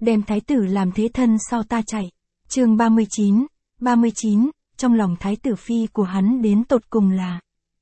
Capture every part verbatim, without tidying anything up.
đem thái tử làm thế thân sau ta chạy. Chương ba mươi chín, ba mươi chín, trong lòng thái tử phi của hắn đến tột cùng là.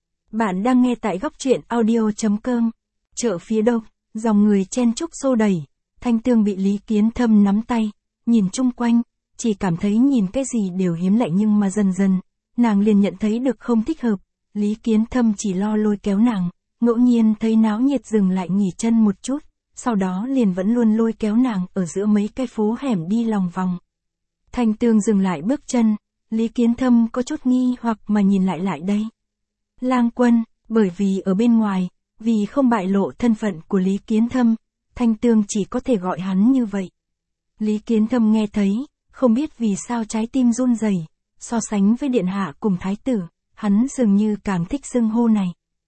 Bạn đang nghe tại góc truyện audio.com. Chợ phía đông, dòng người chen chúc xô đẩy, Thanh Tương bị Lý Kiến Thâm nắm tay, nhìn chung quanh, chỉ cảm thấy nhìn cái gì đều hiếm lạ, nhưng mà dần dần, nàng liền nhận thấy được không thích hợp. Lý Kiến Thâm chỉ lo lôi kéo nàng, ngẫu nhiên thấy náo nhiệt dừng lại nghỉ chân một chút, sau đó liền vẫn luôn lôi kéo nàng ở giữa mấy cái phố hẻm đi lòng vòng. Thanh Tương dừng lại bước chân, Lý Kiến Thâm có chút nghi hoặc mà nhìn lại lại đây. Lang Quân, bởi vì ở bên ngoài, vì không bại lộ thân phận của Lý Kiến Thâm, Thanh Tương chỉ có thể gọi hắn như vậy. Lý Kiến Thâm nghe thấy, không biết vì sao trái tim run rẩy, so sánh với điện hạ cùng thái tử, hắn dường như càng thích xưng hô này.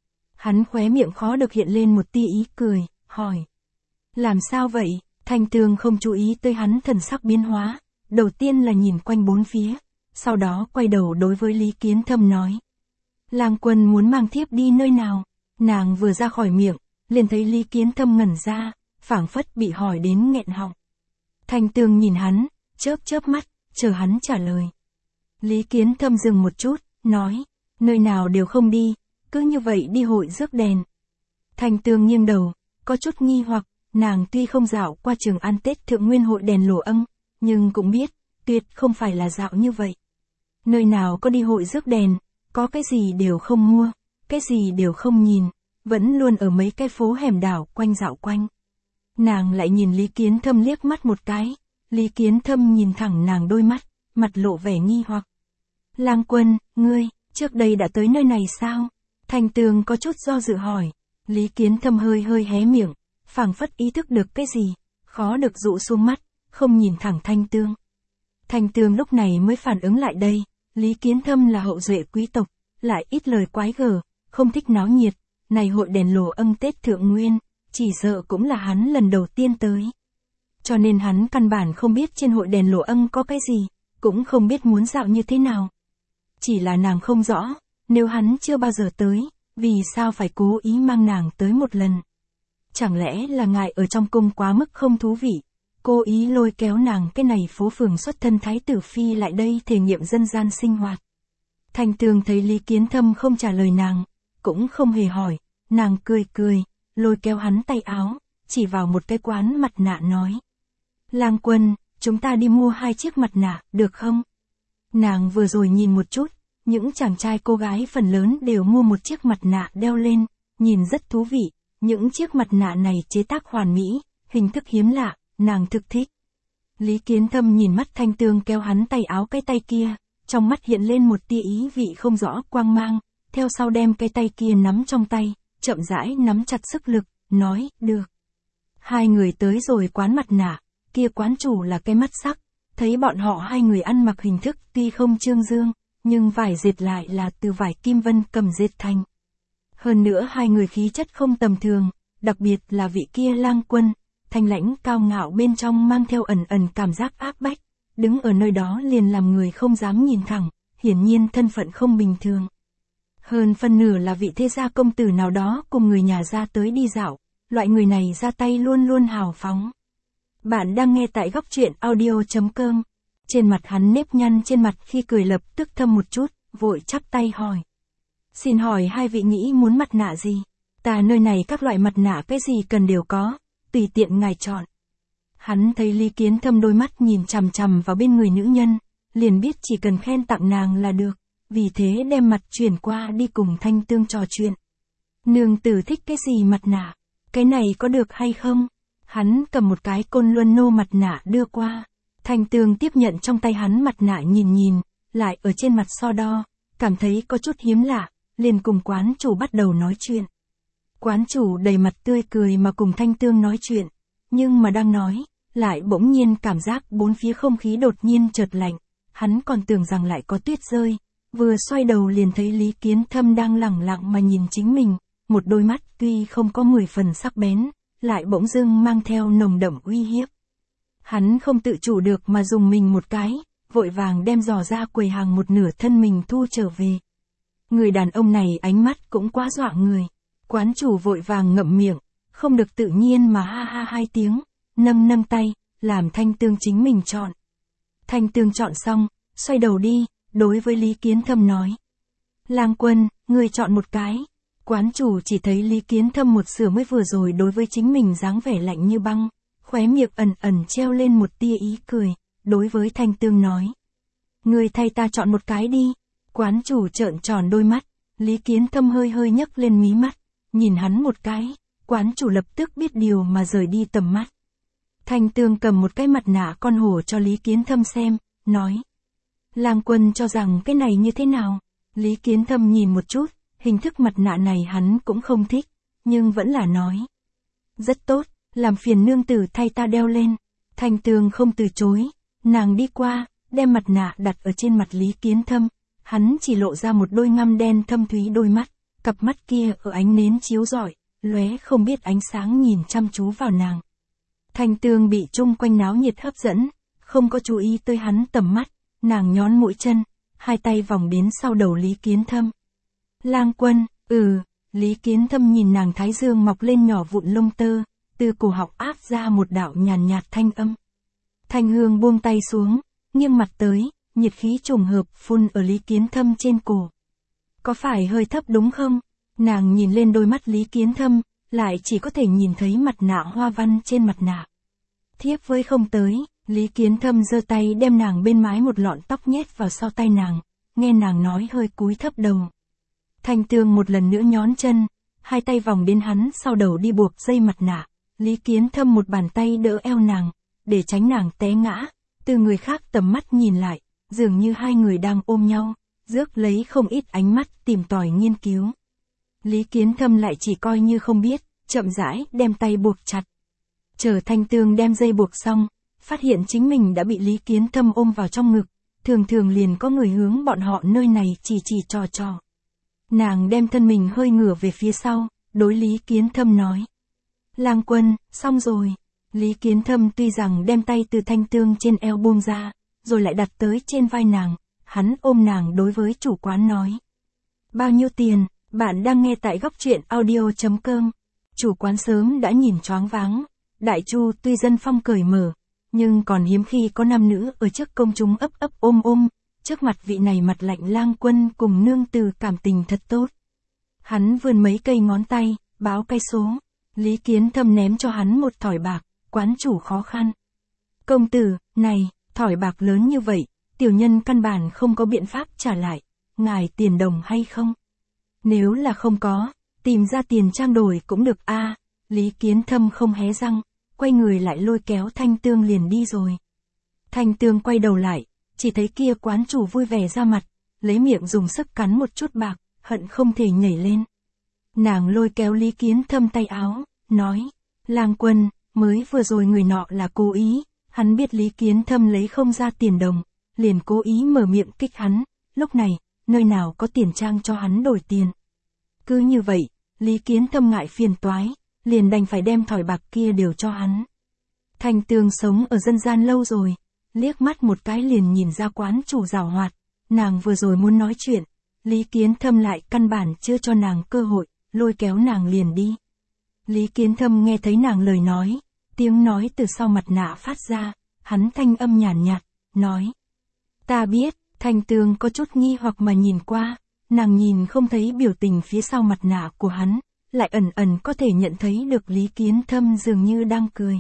Hắn khóe miệng khó được hiện lên một tia ý cười, hỏi. Làm sao vậy? Thanh Tương không chú ý tới hắn thần sắc biến hóa, đầu tiên là nhìn quanh bốn phía, sau đó quay đầu đối với Lý Kiến Thâm nói. Lang Quân muốn mang thiếp đi nơi nào? Nàng vừa ra khỏi miệng, liền thấy Lý Kiến Thâm ngẩn ra, phảng phất bị hỏi đến nghẹn họng. Thanh Tương nhìn hắn, chớp chớp mắt, chờ hắn trả lời. Lý Kiến Thâm dừng một chút, nói, nơi nào đều không đi, cứ như vậy đi hội rước đèn. Thanh Tương nghiêng đầu, có chút nghi hoặc, nàng tuy không dạo qua Trường An Tết Thượng Nguyên hội đèn lồ ân, nhưng cũng biết, tuyệt không phải là dạo như vậy. Nơi nào có đi hội rước đèn, có cái gì đều không mua, cái gì đều không nhìn, vẫn luôn ở mấy cái phố hẻm đảo quanh dạo quanh. Nàng lại nhìn Lý Kiến Thâm liếc mắt một cái, Lý Kiến Thâm nhìn thẳng nàng đôi mắt, mặt lộ vẻ nghi hoặc. Lang Quân, ngươi, trước đây đã tới nơi này sao? Thanh Tương có chút do dự hỏi. Lý Kiến Thâm hơi hơi hé miệng, phảng phất ý thức được cái gì, khó được dụ xuống mắt, không nhìn thẳng Thanh Tương. Thanh Tương lúc này mới phản ứng lại đây, Lý Kiến Thâm là hậu duệ quý tộc, lại ít lời quái gở, không thích náo nhiệt, này hội đèn lồ ân Tết Thượng Nguyên, chỉ sợ cũng là hắn lần đầu tiên tới. Cho nên hắn căn bản không biết trên hội đèn lồ ân có cái gì, cũng không biết muốn dạo như thế nào. Chỉ là nàng không rõ, nếu hắn chưa bao giờ tới, vì sao phải cố ý mang nàng tới một lần? Chẳng lẽ là ngài ở trong cung quá mức không thú vị, cố ý lôi kéo nàng cái này phố phường xuất thân thái tử phi lại đây thể nghiệm dân gian sinh hoạt? Thanh Tương thấy Lý Kiến Thâm không trả lời nàng, cũng không hề hỏi, nàng cười cười, lôi kéo hắn tay áo, chỉ vào một cái quán mặt nạ nói. Lang Quân, chúng ta đi mua hai chiếc mặt nạ, được không? Nàng vừa rồi nhìn một chút, những chàng trai cô gái phần lớn đều mua một chiếc mặt nạ đeo lên, nhìn rất thú vị, những chiếc mặt nạ này chế tác hoàn mỹ, hình thức hiếm lạ, nàng thực thích. Lý Kiến Thâm nhìn mắt Thanh Tương kéo hắn tay áo cái tay kia, trong mắt hiện lên một tia ý vị không rõ quang mang, theo sau đem cái tay kia nắm trong tay, chậm rãi nắm chặt sức lực, nói, được. Hai người tới rồi quán mặt nạ, kia quán chủ là cái mắt sắc, thấy bọn họ hai người ăn mặc hình thức tuy không trương dương, nhưng vải dệt lại là từ vải kim vân cầm dệt thành. Hơn nữa hai người khí chất không tầm thường, đặc biệt là vị kia Lang Quân, thanh lãnh cao ngạo bên trong mang theo ẩn ẩn cảm giác áp bách, đứng ở nơi đó liền làm người không dám nhìn thẳng, hiển nhiên thân phận không bình thường. Hơn phân nửa là vị thế gia công tử nào đó cùng người nhà ra tới đi dạo, loại người này ra tay luôn luôn hào phóng. Bạn đang nghe tại góc truyện audio.com. Trên mặt hắn nếp nhăn trên mặt khi cười lập tức thâm một chút, vội chắp tay hỏi. Xin hỏi hai vị nghĩ muốn mặt nạ gì? Ta nơi này các loại mặt nạ cái gì cần đều có, tùy tiện ngài chọn. Hắn thấy Lý Kiến Thâm đôi mắt nhìn chằm chằm vào bên người nữ nhân, liền biết chỉ cần khen tặng nàng là được, vì thế đem mặt chuyển qua đi cùng Thanh Tương trò chuyện. Nương tử thích cái gì mặt nạ? Cái này có được hay không? Hắn cầm một cái côn luân nô mặt nạ đưa qua. Thanh Tương tiếp nhận trong tay hắn mặt nạ nhìn nhìn, lại ở trên mặt so đo, cảm thấy có chút hiếm lạ, liền cùng quán chủ bắt đầu nói chuyện. Quán chủ đầy mặt tươi cười mà cùng Thanh Tương nói chuyện, nhưng mà đang nói, lại bỗng nhiên cảm giác bốn phía không khí đột nhiên chợt lạnh, hắn còn tưởng rằng lại có tuyết rơi, vừa xoay đầu liền thấy Lý Kiến Thâm đang lẳng lặng mà nhìn chính mình, một đôi mắt tuy không có mười phần sắc bén, lại bỗng dưng mang theo nồng đậm uy hiếp. Hắn không tự chủ được mà dùng mình một cái, vội vàng đem giò ra quầy hàng một nửa thân mình thu trở về. Người đàn ông này ánh mắt cũng quá dọa người. Quán chủ vội vàng ngậm miệng, không được tự nhiên mà ha ha hai tiếng, nâng nâng tay, làm Thanh Tương chính mình chọn. Thanh Tương chọn xong, xoay đầu đi, đối với Lý Kiến Thâm nói. Lang Quân, ngươi chọn một cái. Quán chủ chỉ thấy Lý Kiến Thâm một sửa mới vừa rồi đối với chính mình dáng vẻ lạnh như băng, khóe miệng ẩn ẩn treo lên một tia ý cười, đối với Thanh Tương nói. Ngươi thay ta chọn một cái đi. Quán chủ trợn tròn đôi mắt, Lý Kiến Thâm hơi hơi nhấc lên mí mắt, nhìn hắn một cái, quán chủ lập tức biết điều mà rời đi tầm mắt. Thanh Tương cầm một cái mặt nạ con hổ cho Lý Kiến Thâm xem, nói. Lang Quân cho rằng cái này như thế nào? Lý Kiến Thâm nhìn một chút, hình thức mặt nạ này hắn cũng không thích, nhưng vẫn là nói. Rất tốt, làm phiền nương tử thay ta đeo lên. Thanh Tương không từ chối, nàng đi qua, đem mặt nạ đặt ở trên mặt Lý Kiến Thâm, hắn chỉ lộ ra một đôi ngăm đen thâm thúy đôi mắt, cặp mắt kia ở ánh nến chiếu rọi, lóe không biết ánh sáng nhìn chăm chú vào nàng. Thanh Tương bị chung quanh náo nhiệt hấp dẫn, không có chú ý tới hắn tầm mắt, nàng nhón mũi chân, hai tay vòng đến sau đầu Lý Kiến Thâm. Lang Quân, ừ, Lý Kiến Thâm nhìn nàng thái dương mọc lên nhỏ vụn lông tơ, từ cổ họng áp ra một đạo nhàn nhạt thanh âm. Thanh Hương buông tay xuống, nghiêng mặt tới, nhiệt khí trùng hợp phun ở Lý Kiến Thâm trên cổ. Có phải hơi thấp đúng không? Nàng nhìn lên đôi mắt Lý Kiến Thâm, lại chỉ có thể nhìn thấy mặt nạ hoa văn trên mặt nạ. Thiếp với không tới, Lý Kiến Thâm giơ tay đem nàng bên mái một lọn tóc nhét vào sau tay nàng, nghe nàng nói hơi cúi thấp đầu. Thanh Tương một lần nữa nhón chân, hai tay vòng đến hắn sau đầu đi buộc dây mặt nạ, Lý Kiến Thâm một bàn tay đỡ eo nàng, để tránh nàng té ngã, từ người khác tầm mắt nhìn lại, dường như hai người đang ôm nhau, rước lấy không ít ánh mắt tìm tòi nghiên cứu. Lý Kiến Thâm lại chỉ coi như không biết, chậm rãi đem tay buộc chặt. Chờ Thanh Tương đem dây buộc xong, phát hiện chính mình đã bị Lý Kiến Thâm ôm vào trong ngực, thường thường liền có người hướng bọn họ nơi này chỉ chỉ trò trò. Nàng đem thân mình hơi ngửa về phía sau, đối Lý Kiến Thâm nói. Lang Quân, xong rồi. Lý Kiến Thâm tuy rằng đem tay từ Thanh Tương trên eo buông ra, rồi lại đặt tới trên vai nàng, hắn ôm nàng đối với chủ quán nói. Bao nhiêu tiền? Bạn đang nghe tại góc truyện audio chấm com. Chủ quán sớm đã nhìn choáng váng, Đại Chu tuy dân phong cởi mở, nhưng còn hiếm khi có nam nữ ở trước công chúng ấp ấp ôm ôm, trước mặt vị này mặt lạnh Lang Quân cùng nương tử cảm tình thật tốt. Hắn vươn mấy cây ngón tay, báo cái số, Lý Kiến Thâm ném cho hắn một thỏi bạc, quán chủ khó khăn. Công tử, này, thỏi bạc lớn như vậy, tiểu nhân căn bản không có biện pháp trả lại, ngài tiền đồng hay không? Nếu là không có, tìm ra tiền trang đổi cũng được a. À, Lý Kiến Thâm không hé răng, quay người lại lôi kéo Thanh Tương liền đi rồi. Thanh Tương quay đầu lại, chỉ thấy kia quán chủ vui vẻ ra mặt, lấy miệng dùng sức cắn một chút bạc, hận không thể nhảy lên. Nàng lôi kéo Lý Kiến Thâm tay áo, nói, Lang Quân, mới vừa rồi người nọ là cố ý, hắn biết Lý Kiến Thâm lấy không ra tiền đồng, liền cố ý mở miệng kích hắn, lúc này, nơi nào có tiền trang cho hắn đổi tiền. Cứ như vậy, Lý Kiến Thâm ngại phiền toái, liền đành phải đem thỏi bạc kia đều cho hắn. Thanh Tương sống ở dân gian lâu rồi, liếc mắt một cái liền nhìn ra quán chủ giàu hoạt, nàng vừa rồi muốn nói chuyện, Lý Kiến Thâm lại căn bản chưa cho nàng cơ hội, lôi kéo nàng liền đi. Lý Kiến Thâm nghe thấy nàng lời nói, tiếng nói từ sau mặt nạ phát ra, hắn thanh âm nhàn nhạt, nói. Ta biết, Thanh Tương có chút nghi hoặc mà nhìn qua, nàng nhìn không thấy biểu tình phía sau mặt nạ của hắn, lại ẩn ẩn có thể nhận thấy được Lý Kiến Thâm dường như đang cười.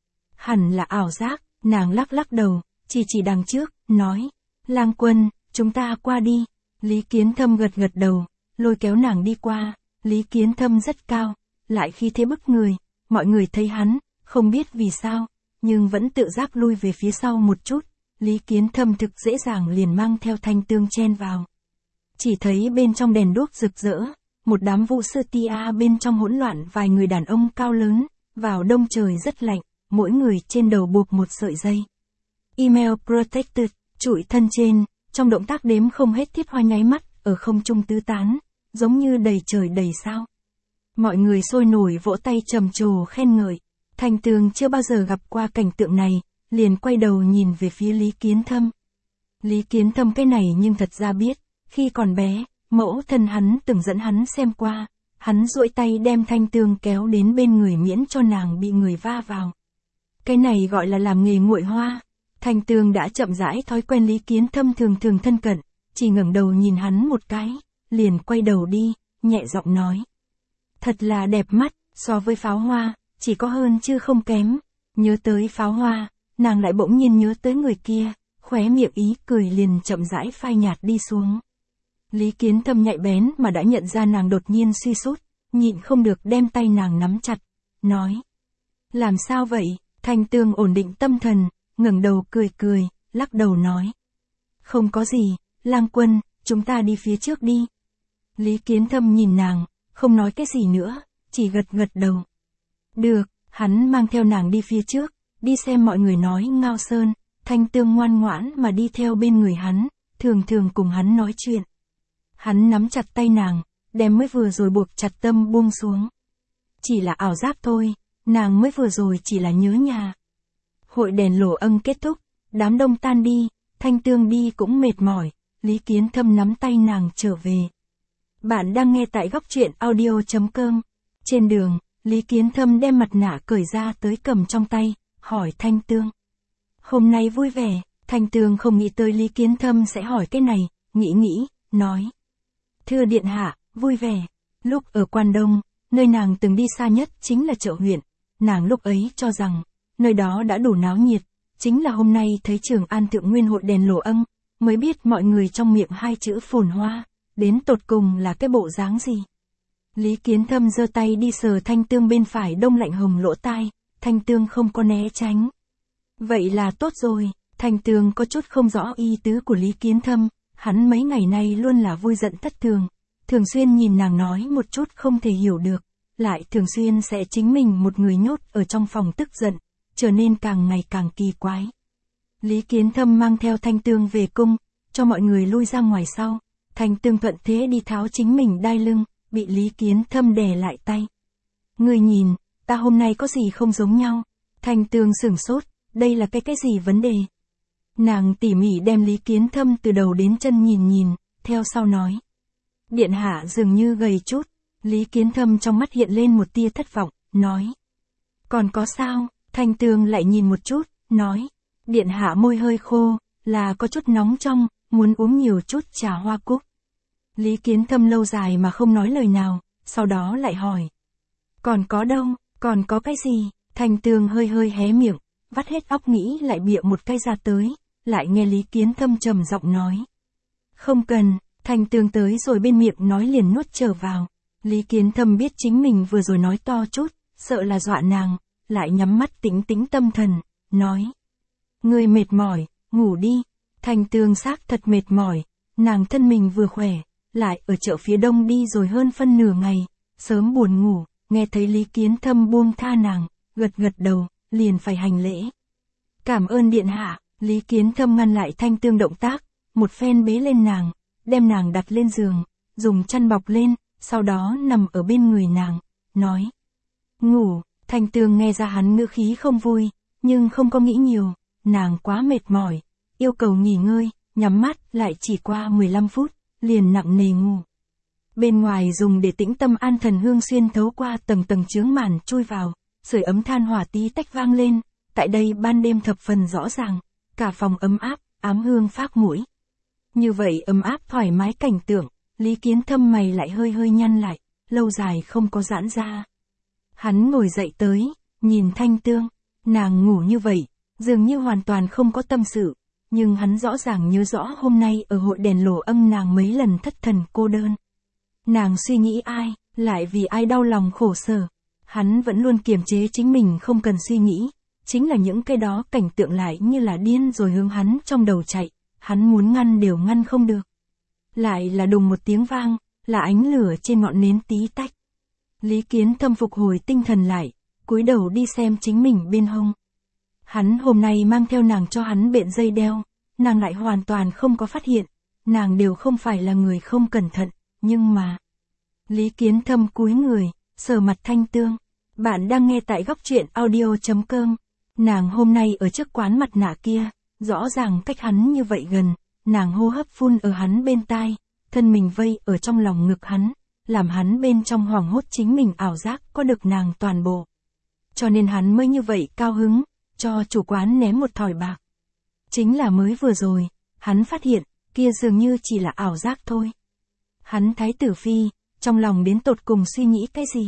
Hẳn là ảo giác, nàng lắc lắc đầu, chỉ chỉ đằng trước, nói, Lang Quân, chúng ta qua đi. Lý Kiến Thâm gật gật đầu, lôi kéo nàng đi qua, Lý Kiến Thâm rất cao, lại khi thế bức người, mọi người thấy hắn, không biết vì sao, nhưng vẫn tự giác lui về phía sau một chút, Lý Kiến Thâm thực dễ dàng liền mang theo Thanh Tương chen vào. Chỉ thấy bên trong đèn đuốc rực rỡ, một đám vũ sư tia bên trong hỗn loạn vài người đàn ông cao lớn, vào đông trời rất lạnh, mỗi người trên đầu buộc một sợi dây. Email protected, trụi thân trên, trong động tác đếm không hết thiết hoa nháy mắt, ở không trung tứ tán, giống như đầy trời đầy sao. Mọi người sôi nổi vỗ tay trầm trồ khen ngợi, Thanh Tương chưa bao giờ gặp qua cảnh tượng này, liền quay đầu nhìn về phía Lý Kiến Thâm. Lý Kiến Thâm cái này nhưng thật ra biết, khi còn bé, mẫu thân hắn từng dẫn hắn xem qua, hắn duỗi tay đem Thanh Tương kéo đến bên người miễn cho nàng bị người va vào. Cái này gọi là làm nghề nguội hoa. Thanh Tương đã chậm rãi thói quen Lý Kiến Thâm thường thường thân cận, chỉ ngẩng đầu nhìn hắn một cái, liền quay đầu đi, nhẹ giọng nói. Thật là đẹp mắt, so với pháo hoa, chỉ có hơn chứ không kém. Nhớ tới pháo hoa, nàng lại bỗng nhiên nhớ tới người kia, khóe miệng ý cười liền chậm rãi phai nhạt đi xuống. Lý Kiến Thâm nhạy bén mà đã nhận ra nàng đột nhiên suy sút, nhịn không được đem tay nàng nắm chặt, nói. Làm sao vậy? Thanh Tương ổn định tâm thần, ngẩng đầu cười cười, lắc đầu nói. Không có gì, Lang Quân, chúng ta đi phía trước đi. Lý Kiến Thâm nhìn nàng, không nói cái gì nữa, chỉ gật gật đầu. Được, hắn mang theo nàng đi phía trước, đi xem mọi người nói Ngao Sơn. Thanh Tương ngoan ngoãn mà đi theo bên người hắn, thường thường cùng hắn nói chuyện. Hắn nắm chặt tay nàng, đem mới vừa rồi buộc chặt tâm buông xuống. Chỉ là ảo giác thôi, nàng mới vừa rồi chỉ là nhớ nhà. Hội đèn lổ ân kết thúc, đám đông tan đi, Thanh Tương đi cũng mệt mỏi, Lý Kiến Thâm nắm tay nàng trở về. Bạn đang nghe tại góc truyện audio chấm com. Trên đường, Lý Kiến Thâm đem mặt nạ cởi ra tới cầm trong tay, hỏi Thanh Tương. Hôm nay vui vẻ, Thanh Tương không nghĩ tới Lý Kiến Thâm sẽ hỏi cái này, nghĩ nghĩ, nói. Thưa điện hạ, vui vẻ. Lúc ở Quan Đông, nơi nàng từng đi xa nhất chính là chợ huyện. Nàng lúc ấy cho rằng, nơi đó đã đủ náo nhiệt. Chính là hôm nay thấy Trường An Thượng Nguyên hội đèn lổ ân, mới biết mọi người trong miệng hai chữ phồn hoa, đến tột cùng là cái bộ dáng gì. Lý Kiến Thâm giơ tay đi sờ Thanh Tương bên phải đông lạnh hồng lỗ tai, Thanh Tương không có né tránh. Vậy là tốt rồi, Thanh Tương có chút không rõ ý tứ của Lý Kiến Thâm, hắn mấy ngày nay luôn là vui giận thất thường, thường xuyên nhìn nàng nói một chút không thể hiểu được, lại thường xuyên sẽ chính mình một người nhốt ở trong phòng tức giận, trở nên càng ngày càng kỳ quái. Lý Kiến Thâm mang theo Thanh Tương về cung, cho mọi người lui ra ngoài sau, Thanh Tương thuận thế đi tháo chính mình đai lưng, bị Lý Kiến Thâm đè lại tay. Người nhìn, ta hôm nay có gì không giống nhau? Thanh Tương sửng sốt, đây là cái cái gì vấn đề? Nàng tỉ mỉ đem Lý Kiến Thâm từ đầu đến chân nhìn nhìn, theo sau nói. Điện hạ dường như gầy chút, Lý Kiến Thâm trong mắt hiện lên một tia thất vọng, nói. Còn có sao? Thanh Tương lại nhìn một chút, nói. Điện hạ môi hơi khô, là có chút nóng trong, muốn uống nhiều chút trà hoa cúc. Lý Kiến Thâm lâu dài mà không nói lời nào, sau đó lại hỏi. Còn có đâu, còn có cái gì? Thanh Tương hơi hơi hé miệng, vắt hết óc nghĩ lại bịa một cái ra tới, lại nghe Lý Kiến Thâm trầm giọng nói. Không cần, Thanh Tương tới rồi bên miệng nói liền nuốt trở vào. Lý Kiến Thâm biết chính mình vừa rồi nói to chút, sợ là dọa nàng, lại nhắm mắt tĩnh tĩnh tâm thần, nói. Người mệt mỏi, ngủ đi. Thanh Tương xác thật mệt mỏi, nàng thân mình vừa khỏe, lại ở chợ phía đông đi rồi hơn phân nửa ngày, sớm buồn ngủ, nghe thấy Lý Kiến Thâm buông tha nàng, gật gật đầu, liền phải hành lễ. Cảm ơn điện hạ, Lý Kiến Thâm ngăn lại Thanh Tương động tác, một phen bế lên nàng, đem nàng đặt lên giường, dùng chăn bọc lên, sau đó nằm ở bên người nàng, nói. Ngủ, Thanh Tương nghe ra hắn ngữ khí không vui, nhưng không có nghĩ nhiều, nàng quá mệt mỏi, yêu cầu nghỉ ngơi, nhắm mắt lại chỉ qua mười lăm phút, liền nặng nề ngủ. Bên ngoài dùng để tĩnh tâm an thần hương xuyên thấu qua tầng tầng chướng màn chui vào, sưởi ấm than hỏa tí tách vang lên, tại đây ban đêm thập phần rõ ràng, cả phòng ấm áp, ám hương phác mũi. Như vậy ấm áp thoải mái cảnh tượng, Lý Kiến Thâm mày lại hơi hơi nhăn lại, lâu dài không có giãn ra. Hắn ngồi dậy tới, nhìn Thanh Tương, nàng ngủ như vậy, dường như hoàn toàn không có tâm sự, nhưng hắn rõ ràng nhớ rõ hôm nay ở hội đèn lổ ân nàng mấy lần thất thần cô đơn. Nàng suy nghĩ ai, lại vì ai đau lòng khổ sở. Hắn vẫn luôn kiềm chế chính mình không cần suy nghĩ, chính là những cái đó cảnh tượng lại như là điên rồi hướng hắn trong đầu chạy, hắn muốn ngăn đều ngăn không được. Lại là đùng một tiếng vang, là ánh lửa trên ngọn nến tí tách. Lý Kiến Thâm phục hồi tinh thần lại, cúi đầu đi xem chính mình bên hông. Hắn hôm nay mang theo nàng cho hắn bện dây đeo, nàng lại hoàn toàn không có phát hiện, nàng đều không phải là người không cẩn thận, nhưng mà... Lý Kiến Thâm cúi người, sờ mặt Thanh Tương. Bạn đang nghe tại góc truyện audio chấm com. Nàng hôm nay ở trước quán mặt nạ kia, rõ ràng cách hắn như vậy gần, nàng hô hấp phun ở hắn bên tai, thân mình vây ở trong lòng ngực hắn, làm hắn bên trong hoảng hốt chính mình ảo giác có được nàng toàn bộ. Cho nên hắn mới như vậy cao hứng, cho chủ quán ném một thỏi bạc. Chính là mới vừa rồi, hắn phát hiện, kia dường như chỉ là ảo giác thôi. Hắn Thái tử Phi, trong lòng đến tột cùng suy nghĩ cái gì?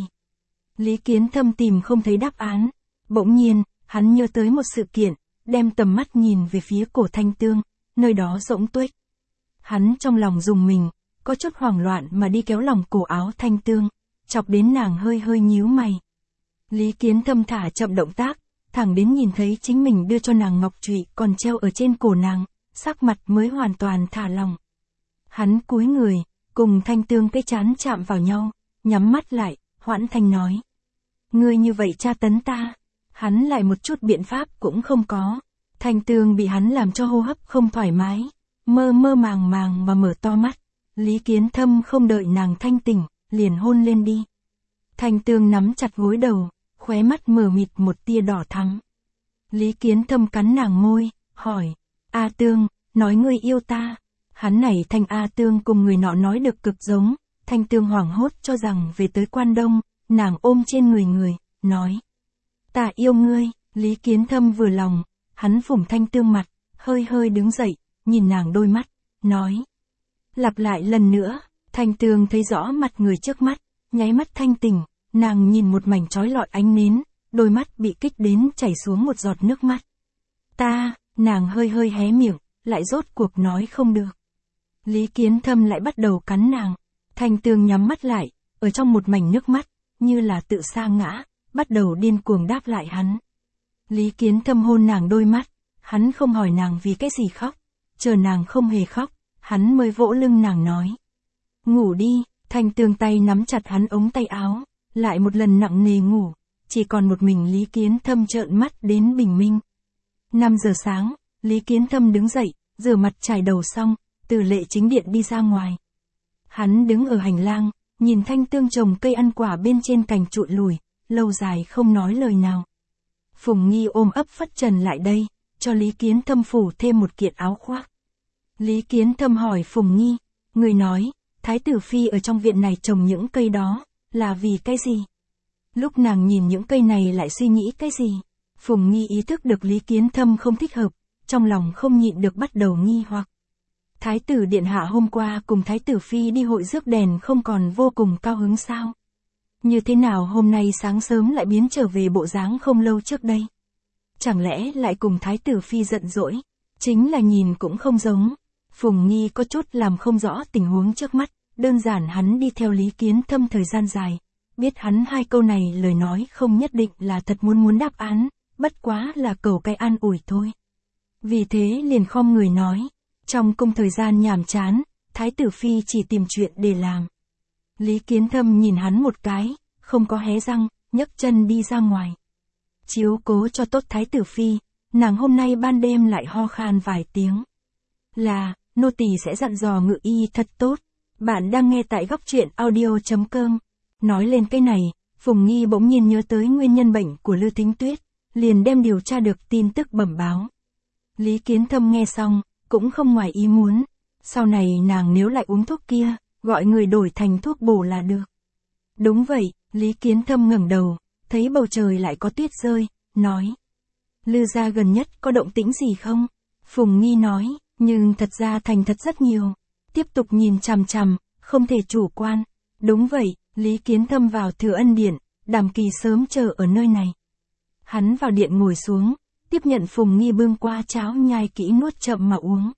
Lý Kiến Thâm tìm không thấy đáp án. Bỗng nhiên, hắn nhớ tới một sự kiện, đem tầm mắt nhìn về phía cổ Thanh Tương, nơi đó rỗng tuếch. Hắn trong lòng rùng mình, có chút hoảng loạn mà đi kéo lòng cổ áo Thanh Tương, chọc đến nàng hơi hơi nhíu mày. Lý Kiến Thâm thả chậm động tác, thẳng đến nhìn thấy chính mình đưa cho nàng ngọc trụy còn treo ở trên cổ nàng, sắc mặt mới hoàn toàn thả lòng. Hắn cúi người, cùng Thanh Tương cái trán chạm vào nhau, nhắm mắt lại, hoãn thanh nói. Ngươi như vậy tra tấn ta, hắn lại một chút biện pháp cũng không có. Thanh Tương bị hắn làm cho hô hấp không thoải mái, mơ mơ màng màng mà mở to mắt. Lý Kiến Thâm không đợi nàng thanh tỉnh, liền hôn lên đi. Thanh Tương nắm chặt gối đầu, khóe mắt mờ mịt một tia đỏ thắm. Lý Kiến Thâm cắn nàng môi, hỏi, A Tương, nói ngươi yêu ta. Hắn này thanh A Tương cùng người nọ nói được cực giống, Thanh Tương hoảng hốt cho rằng về tới Quan Đông, nàng ôm trên người người, nói. Ta yêu ngươi, Lý Kiến Thâm vừa lòng, hắn phủng Thanh Tương mặt, hơi hơi đứng dậy, nhìn nàng đôi mắt, nói. Lặp lại lần nữa, Thanh Tương thấy rõ mặt người trước mắt, nháy mắt thanh tỉnh, nàng nhìn một mảnh chói lọi ánh nến, đôi mắt bị kích đến chảy xuống một giọt nước mắt. Ta, nàng hơi hơi hé miệng, lại rốt cuộc nói không được. Lý Kiến Thâm lại bắt đầu cắn nàng, Thanh Tương nhắm mắt lại, ở trong một mảnh nước mắt, như là tự sa ngã, bắt đầu điên cuồng đáp lại hắn. Lý Kiến Thâm hôn nàng đôi mắt, hắn không hỏi nàng vì cái gì khóc, chờ nàng không hề khóc, hắn mới vỗ lưng nàng nói. Ngủ đi, Thanh Tương tay nắm chặt hắn ống tay áo, lại một lần nặng nề ngủ, chỉ còn một mình Lý Kiến Thâm trợn mắt đến bình minh. năm giờ sáng, Lý Kiến Thâm đứng dậy, rửa mặt chải đầu xong, từ Lệ Chính Điện đi ra ngoài. Hắn đứng ở hành lang, nhìn Thanh Tương trồng cây ăn quả bên trên cành trụi lùi, lâu dài không nói lời nào. Phùng Nghi ôm ấp phất trần lại đây, cho Lý Kiến Thâm phủ thêm một kiện áo khoác. Lý Kiến Thâm hỏi Phùng Nghi, người nói, Thái tử Phi ở trong viện này trồng những cây đó, là vì cái gì? Lúc nàng nhìn những cây này lại suy nghĩ cái gì? Phùng Nghi ý thức được Lý Kiến Thâm không thích hợp, trong lòng không nhịn được bắt đầu nghi hoặc. Thái tử điện hạ hôm qua cùng Thái tử Phi đi hội rước đèn không còn vô cùng cao hứng sao? Như thế nào hôm nay sáng sớm lại biến trở về bộ dáng không lâu trước đây? Chẳng lẽ lại cùng Thái tử Phi giận dỗi? Chính là nhìn cũng không giống. Phùng Nghi có chút làm không rõ tình huống trước mắt, đơn giản hắn đi theo Lý Kiến Thâm thời gian dài, biết hắn hai câu này lời nói không nhất định là thật muốn muốn đáp án, bất quá là cầu cái an ủi thôi. Vì thế liền khom người nói, trong cung thời gian nhàm chán, Thái tử Phi chỉ tìm chuyện để làm. Lý Kiến Thâm nhìn hắn một cái, không có hé răng, nhấc chân đi ra ngoài. Chiếu cố cho tốt Thái tử Phi, nàng hôm nay ban đêm lại ho khan vài tiếng. Là, nô tỳ sẽ dặn dò ngự y thật tốt. Bạn đang nghe tại góc truyện audio chấm com. Nói lên cái này, Phùng Nghi bỗng nhiên nhớ tới nguyên nhân bệnh của Lư Thính Tuyết, liền đem điều tra được tin tức bẩm báo. Lý Kiến Thâm nghe xong, cũng không ngoài ý muốn. Sau này nàng nếu lại uống thuốc kia, gọi người đổi thành thuốc bổ là được. Đúng vậy, Lý Kiến Thâm ngẩng đầu, thấy bầu trời lại có tuyết rơi, nói. Lư gia gần nhất có động tĩnh gì không? Phùng Nghi nói, nhưng thật ra thành thật rất nhiều. Tiếp tục nhìn chằm chằm, không thể chủ quan. Đúng vậy, Lý Kiến Thâm vào Thừa Ân Điện, Đàm Kỳ sớm chờ ở nơi này. Hắn vào điện ngồi xuống, tiếp nhận Phùng Nghi bưng qua cháo nhai kỹ nuốt chậm mà uống.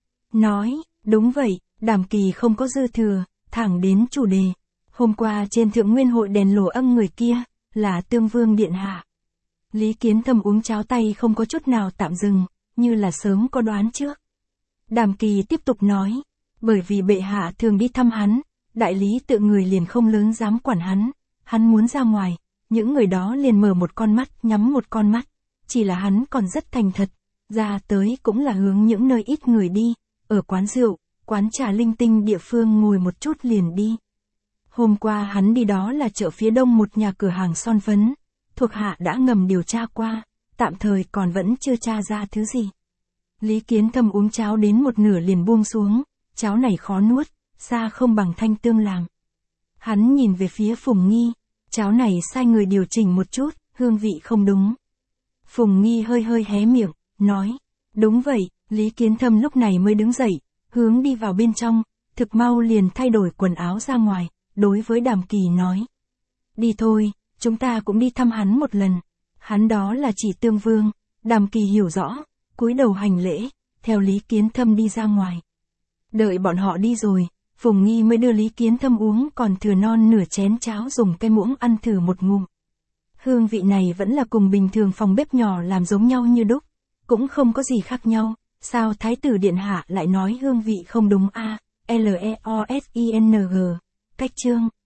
Nói, đúng vậy, Đàm Kỳ không có dư thừa, thẳng đến chủ đề. Hôm qua trên Thượng Nguyên hội đèn lổ âm người kia, là Tương Vương Điện Hạ. Lý Kiến Thâm uống cháo tay không có chút nào tạm dừng, như là sớm có đoán trước. Đàm Kỳ tiếp tục nói, bởi vì bệ hạ thường đi thăm hắn, đại lý tự người liền không lớn dám quản hắn, hắn muốn ra ngoài, những người đó liền mở một con mắt nhắm một con mắt, chỉ là hắn còn rất thành thật, ra tới cũng là hướng những nơi ít người đi, ở quán rượu, quán trà linh tinh địa phương ngồi một chút liền đi. Hôm qua hắn đi đó là chợ phía đông một nhà cửa hàng son phấn, thuộc hạ đã ngầm điều tra qua, tạm thời còn vẫn chưa tra ra thứ gì. Lý Kiến Thâm uống cháo đến một nửa liền buông xuống, cháo này khó nuốt, xa không bằng Thanh Tương làm. Hắn nhìn về phía Phùng Nghi, cháo này sai người điều chỉnh một chút, hương vị không đúng. Phùng Nghi hơi hơi hé miệng, nói. Đúng vậy, Lý Kiến Thâm lúc này mới đứng dậy, hướng đi vào bên trong, thực mau liền thay đổi quần áo ra ngoài, đối với Đàm Kỳ nói. Đi thôi, chúng ta cũng đi thăm hắn một lần. Hắn đó là Chỉ Tương Vương. Đàm Kỳ hiểu rõ, cúi đầu hành lễ, theo Lý Kiến Thâm đi ra ngoài. Đợi bọn họ đi rồi, Phùng Nghi mới đưa Lý Kiến Thâm uống còn thừa non nửa chén cháo dùng cái muỗng ăn thử một ngụm. Hương vị này vẫn là cùng bình thường phòng bếp nhỏ làm giống nhau như đúc, cũng không có gì khác nhau, sao Thái tử Điện Hạ lại nói hương vị không đúng a? L E O S I N G. Cách chương